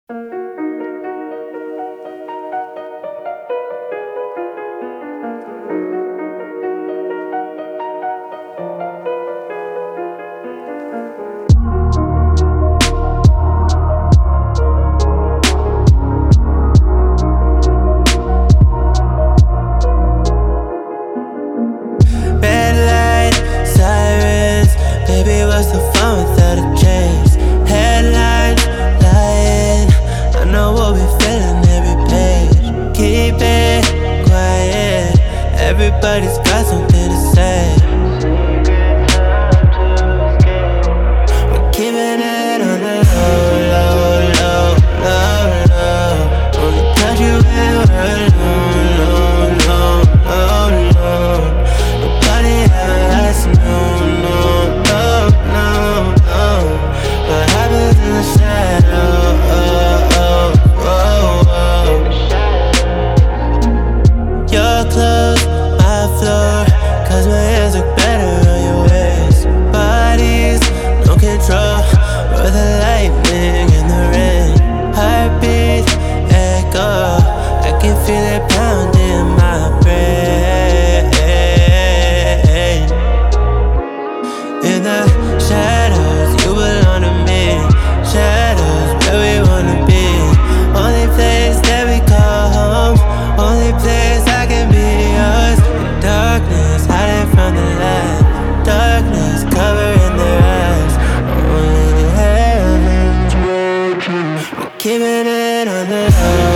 Red light, sirens, baby, what's the fun without a chase? Headlines, lying, I know what we feeling every page. Keep it quiet, everybody's got something to say. We're keeping it on the low, low, low, low, low. Only touch you when we're alone, low, low, low, low. Nobody ever has to know, no, no, no, no. What happens in the shadow, oh, oh, oh. Your clothes, my floor, 'cause my hands look better on your waist. Bodies, no control, we're the lightning in the rain. Heartbeat, echo, I can feel it pounding my brain. In the shadows, you belong to me. Shadows, where we wanna be. Only place that we call home. Only place I can be yours. In darkness, hiding from the light. Darkness, covering their eyes. Only heaven's watching. We're keeping it on the low.